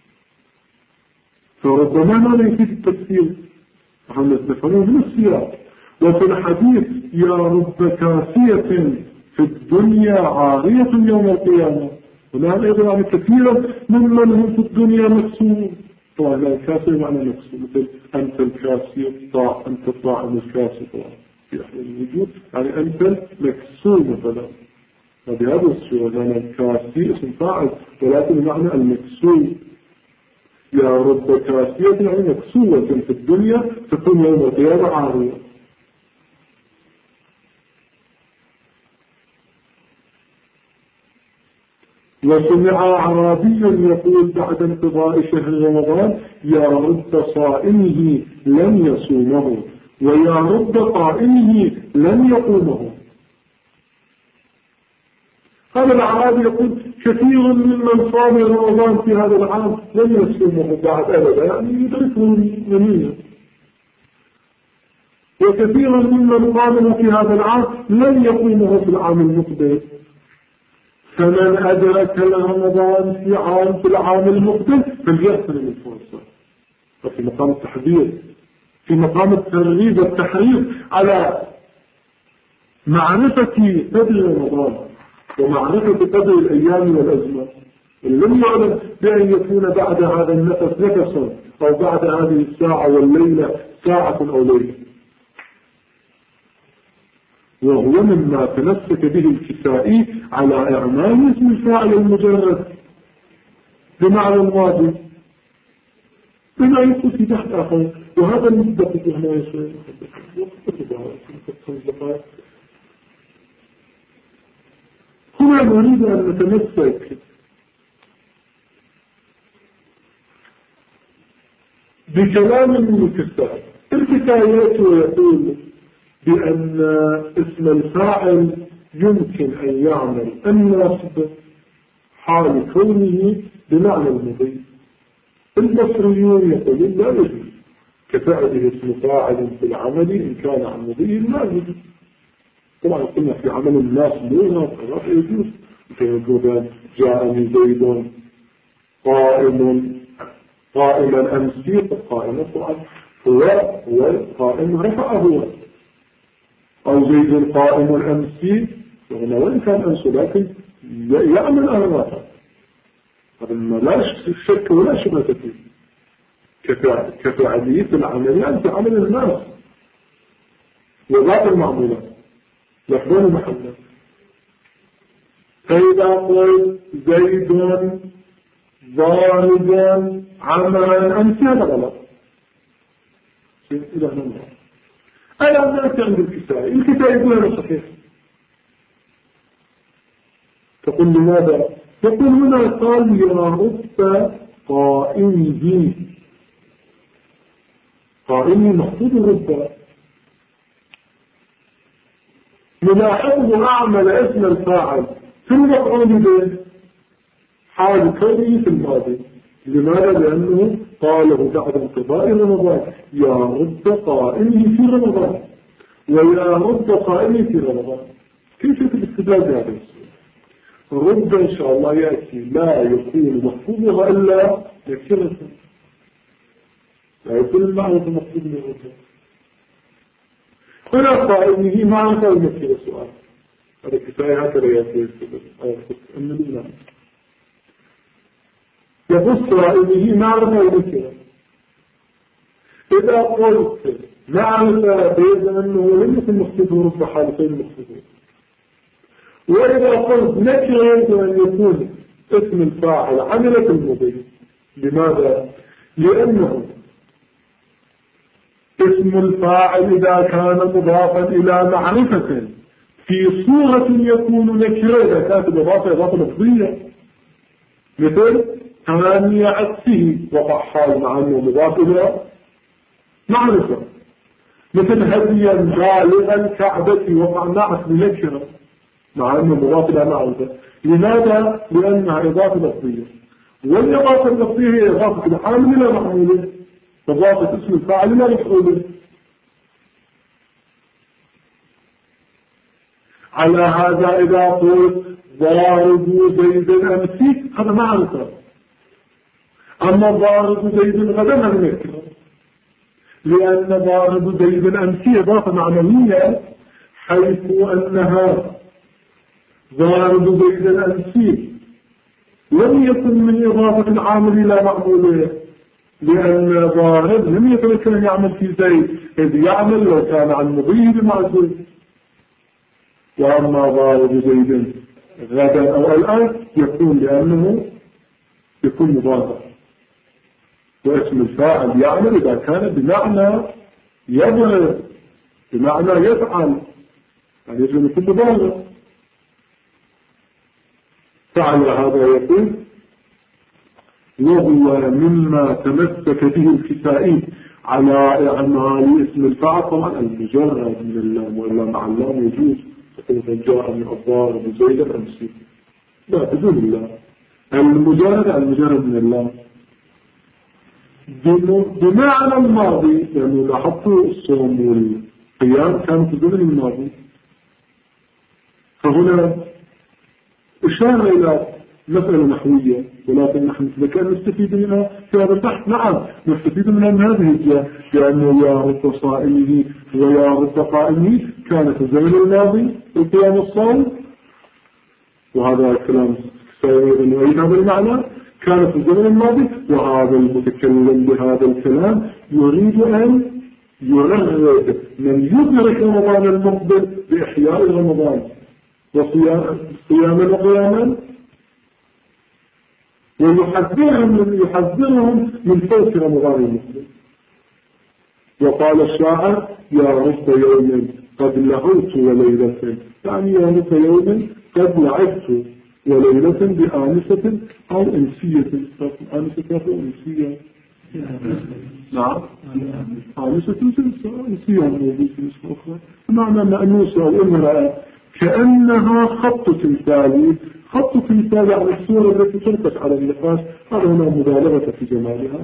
فربما لا يفيد التكفير. نحن نستفهمه من السياق. وفي الحديث يا رب كاسية في الدنيا عارية يوم القيامة، ولا أيضا يعني كثيرا ممن هم في الدنيا مكسور. طبعا لا كاسي معنى مكسور، مثل أنت الكاسي الطاع، أنت الطاعم الكاسي طبعا في أحد الوجود، يعني أنت مكسور مثلا. وبهذا الصورة يعني الكاسي اسم فاعل ولكن معنى المكسور. يا رب كاسية يعني مكسورة في الدنيا تكون يوم القيامة عارية. وسمع أعرابي يقول بعد انقضاء شهر رمضان يا رب صائمه لن يصومه ويا رب قائمه لن يقومه. هذا الأعرابي يقول كثير ممن صام رمضان في هذا العام لن يصومه بعد أبدا، يعني يدركه يمينه. وكثير ممن قامه في هذا العام لن يقومه في العام المقبل. فمن أدرك رمضان في العام المقبل فليغتنم الفرصة. وفي مقام التحذير، في مقام الترغيب والتحريض على معرفة قدر رمضان ومعرفة قدر الأيام والأزمة. لم يعلم بأن يكون بعد هذا النفس نفسا أو بعد هذه الساعة والليلة ساعة أو ليلة. وهو مما تمسك به الكسائي على إعمال اسم الفاعل المجرد بمعنى الماضي بما يكون في تحت آخر. وهذا المدة هنا يشير هنا نريد أن نتمسك بكلام من الكسائي. الكسائي يقول بأن اسم الفاعل يمكن أن يعمل النصب حال كونه بمعنى المضي. البصريون يقولون لا يجوز كفعله اسم فاعل في العمل إن كان عن مضي لا يجوز. طبعا قلنا في عمل الناس لغة فلا يجوز. يقولون جاءني زيد قائما أمسي قائما طبعا هو القائم رفعه أو زيد قائم أمسي وإن كان أمس لكن يعمل أهواته. هذا لا شك ولا شبهة فيه كفعلية العمل أنت عمل الناس وذات المعمولات يحضر محله. فإذا قلت زيد ضارب عملا أمسي هذا غلط. إلى هنا ألا ذاك عند الكسائي. الكسائي يقول هذا صحيح. تقول لماذا؟ يقول هنا قال يا رب قائمه محفوظ رب. نلاحظه أعمل اسم الفاعل في المفعول به حال كونه في الماضي. لماذا؟ لأنه قاله بعد انقضاء رمضان يا رب قائمه في رمضان ويا رب قائمه في رمضان. كيف يكون الاستدلال بهذا السؤال؟ رب إن شاء الله يأتي لا يكون محفوظها إلا يكرة، لا يكون المعنى المحفوظ من رب. ولا قائمه معنى المكير السؤال. هذا كفاية هكذا يأتي السؤال. يبص رائمه معرفة وذكرة. إذا قلت معرفة بإذن أنه لم يكن مخطوطه رب حالتين مخطوطين. وإذا قلت نكرة يجب أن يكون اسم الفاعل عملة المضي. لماذا؟ لأنه اسم الفاعل إذا كان مضافا إلى معرفة في صورة يكون نكرة إذا كانت إضافة لفظية مثل ثانية عكسه وقع حال مع أنه مضاف إلى معرفة. مثل هديا بالغ الكعبة وقع نعت بنكرة مع أنه مضاف إلى معرفة. لماذا؟ لأنها إضافة لفظية، والإضافة اللفظية هي إضافة الحال إلى معموله، إضافة اسم الفاعل إلى مفعوله. على هذا إذا قلت ضارب زيد أمسي هذا معرفة، أما ضارب زيد غدا هذا نكرة، لأن ضارب زيد أمسي إضافة معنوية، حيث أنها ضارب زيد أمسي لم يكن من إضافة العامل إلى معموله، لأن ضارب لم يتمكن أن يعمل في زيد إذ يعمل لو كان عن مضيه بمعزول. وأما ضارب زيد غدا أو الآن يكون لأنه يكون مضارب، واسم الفاعل يعمل إذا كان بمعنى يضرب، بمعنى يفعل، يعني يجب أن يكون مضارب. فعلى هذا يقول وهو مما تمسك به الكسائي على إعمال اسم الفاعل. طبعا المجرد من اللام وإلا مع اللام يجوز، تقول جاء من الضارب زيد الأمسي، لا بدون اللام، المجرد من اللام بمعنى الماضي، لأنه لاحظتوا الصوم والقيام كانوا في الزمن الماضي، فهنا إشارة إلى مسألة نحوية، ولكن نحن كان نستفيد منها في هذا البحث. نعم نستفيد منها من هذه الجهة، لأنه يا رب صائمه ويا رب قائمه كان في الزمن الماضي القيام الصوم، وهذا الكلام سيعيد هذا المعنى، كان في الزمن الماضي، وهذا المتكلم بهذا الكلام يريد أن يرغب من يدرك رمضان المقبل بإحياء رمضان وصياما وقياما، ويحذرهم من فوت رمضان المقبل. وقال الشاعر يا رب يوم قد لهوت وليلة، يعني يا رب يوم قد لعبت وليلة بآنسة أو أنسية. آنسة أو أنسية؟ نعم آنسة أنسية موجود في نسخة أخرى، معنى مأنوسة أو امرأة، كأنها خط تمثالي. خط تمثالي على الصورة التي تركت على النقاش، هذا هنا مبالغة في جمالها.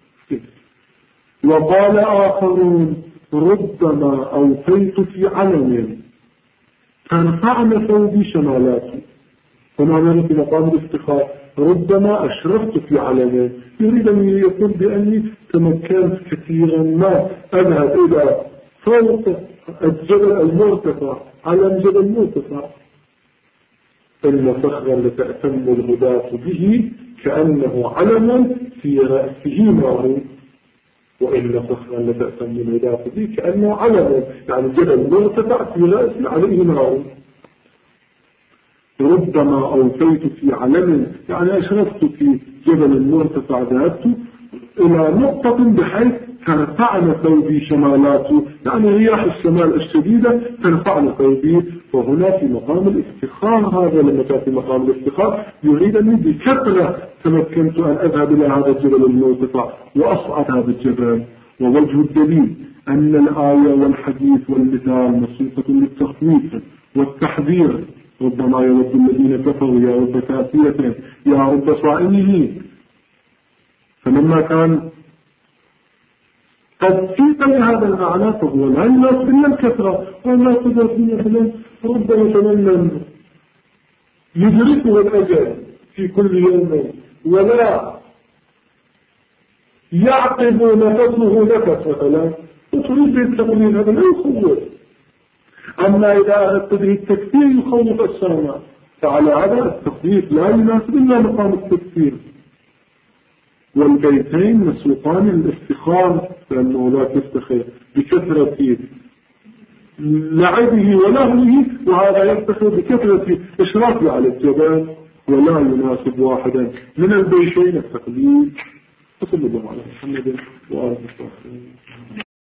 وقال آخرون ربما أوفيت في علم ترفعن ثوبي شمالاته، ومعنى في مقام الافتخار ربما أشرفت في علمين، يريد أن يقول بأني تمكنت كثيرا ما أذهب إلى فوق الجبل المرتفع، علم جبل مرتفع. إن فخرا لتأتم الغداة به كأنه علم في رأسه نار، وإن فخرا لتأتم الغداة به كأنه علم، يعني جبل مرتفع في رأسه عليه نار. ربما أوفيت في علم، يعني أشرفت في جبل مرتفع، ذهبت إلى نقطة بحيث ترفعن ثوبي شمالاته، يعني رياح الشمال الشديدة ترفعن ثوبي. وهنا في مقام الافتخار، هذا لما كان في مقام الافتخار يريد أني بكثرة تمكنت أن أذهب إلى هذا الجبل المرتفع وأصعد هذا الجبل. ووجه الدليل أن الآية والحديث والمثال مسوقة للتخويف والتحذير. ربما يود الذين كفروا يا رب كافية يا رب صائمه، فلما كان قد فيق لهذا المعنى فهو لا يناسب إلا الكثرة، ولا تقدر فيه مثلا ربما يتمنى يدركه الأجل في كل يوم ولا يعقب نفسه نفس مثلا، وتريد التقليل هذا لا يخوف. أما إذا أردت به التكفير يخوف السامع، فعلى هذا التخويف لا يناسب إلا مقام التكفير. والبيتين مسوقان الافتخار، لأنه لا تفتخر بكثرة لعبه ولهوه، وهذا يفتخر بكثرة إشرافه على الجبال، ولا يناسب واحدا من البيتين التقليد. وصلى الله على محمد وآله وصحبه.